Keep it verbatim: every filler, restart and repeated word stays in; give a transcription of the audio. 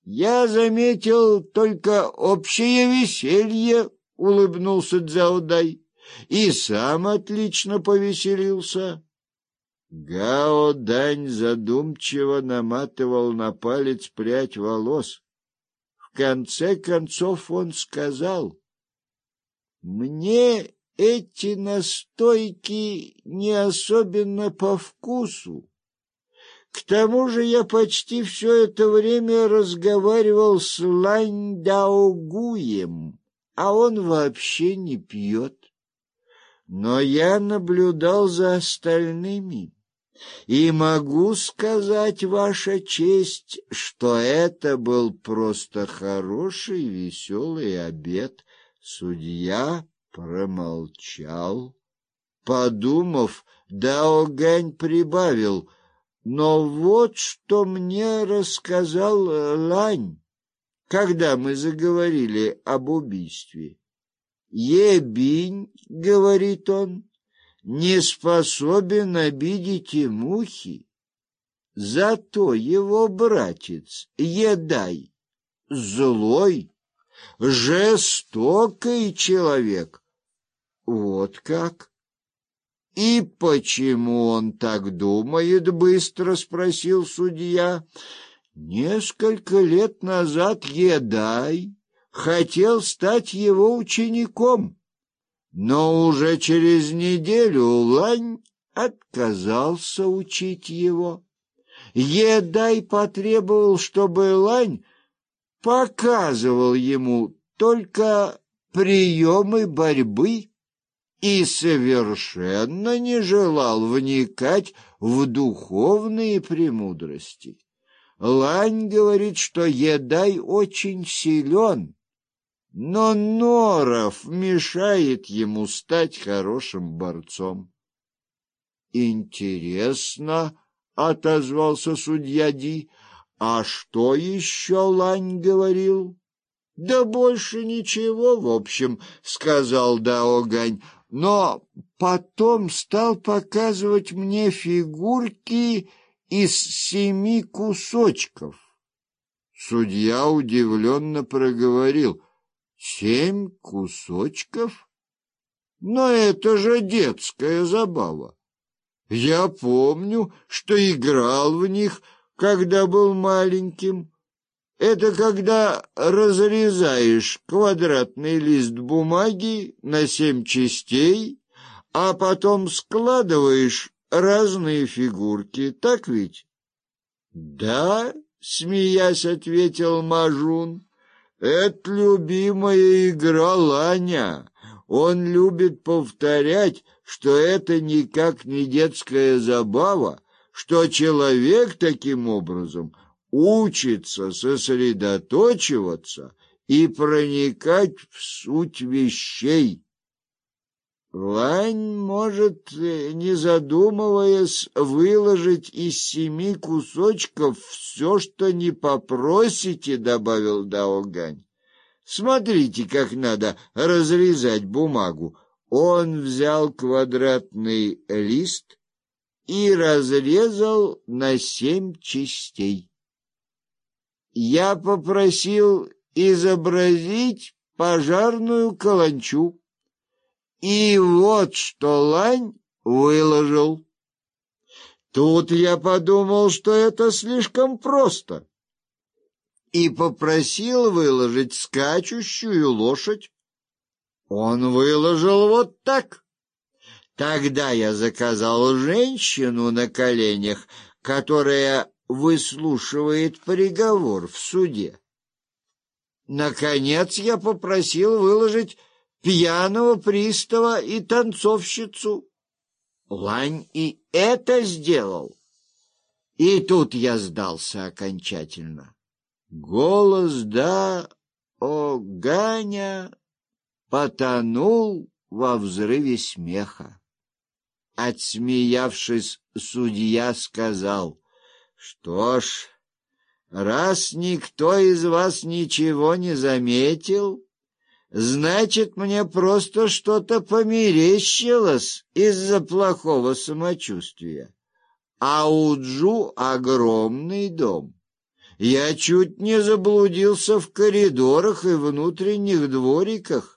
Я заметил только общее веселье, — улыбнулся Цзяодай, — и сам отлично повеселился. Гао Дань задумчиво наматывал на палец прядь волос. В конце концов он сказал: «Мне эти настойки не особенно по вкусу. К тому же я почти все это время разговаривал с Лань Даогуем, а он вообще не пьет. Но я наблюдал за остальными, и могу сказать, ваша честь, что это был просто хороший веселый обед». Судья промолчал. Подумав, Дао Гань прибавил: «Но вот что мне рассказал Лань, когда мы заговорили об убийстве. Ебинь, — говорит он, — не способен обидеть и мухи, зато его братец Едай злой, жестокий человек». Вот как? И почему он так думает? Быстро спросил судья. Несколько лет назад Едай хотел стать его учеником, но уже через неделю Лань отказался учить его. Едай потребовал, чтобы Лань показывал ему только приемы борьбы и совершенно не желал вникать в духовные премудрости. Лань говорит, что Едай очень силен, но норов мешает ему стать хорошим борцом. «Интересно», — отозвался судья Ди, — «а что еще Лань говорил?» «Да больше ничего, в общем», — сказал Дао Гань, «но потом стал показывать мне фигурки из семи кусочков». Судья удивленно проговорил: «Семь кусочков? Но это же детская забава. Я помню, что играл в них, когда был маленьким. Это когда разрезаешь квадратный лист бумаги на семь частей, а потом складываешь разные фигурки, так ведь?» «Да», — смеясь, ответил Мажун, — «это любимая игра Ланя. Он любит повторять, что это никак не детская забава, что человек таким образом учится сосредоточиваться и проникать в суть вещей. Лань может, не задумываясь, выложить из семи кусочков все, что не попросите», — добавил Дао Гань. «Смотрите, как надо разрезать бумагу». Он взял квадратный лист и разрезал на семь частей. Я попросил изобразить пожарную каланчу, и вот что Лань выложил. Тут я подумал, что это слишком просто, и попросил выложить скачущую лошадь. Он выложил вот так. Тогда я заказал женщину на коленях, которая выслушивает приговор в суде. Наконец я попросил выложить пьяного пристава и танцовщицу. Лань и это сделал. И тут я сдался окончательно. Голос Дао Ганя потонул во взрыве смеха. Отсмеявшись, судья сказал: «Что ж, раз никто из вас ничего не заметил, значит, мне просто что-то померещилось из-за плохого самочувствия. А у Джу огромный дом. Я чуть не заблудился в коридорах и внутренних двориках.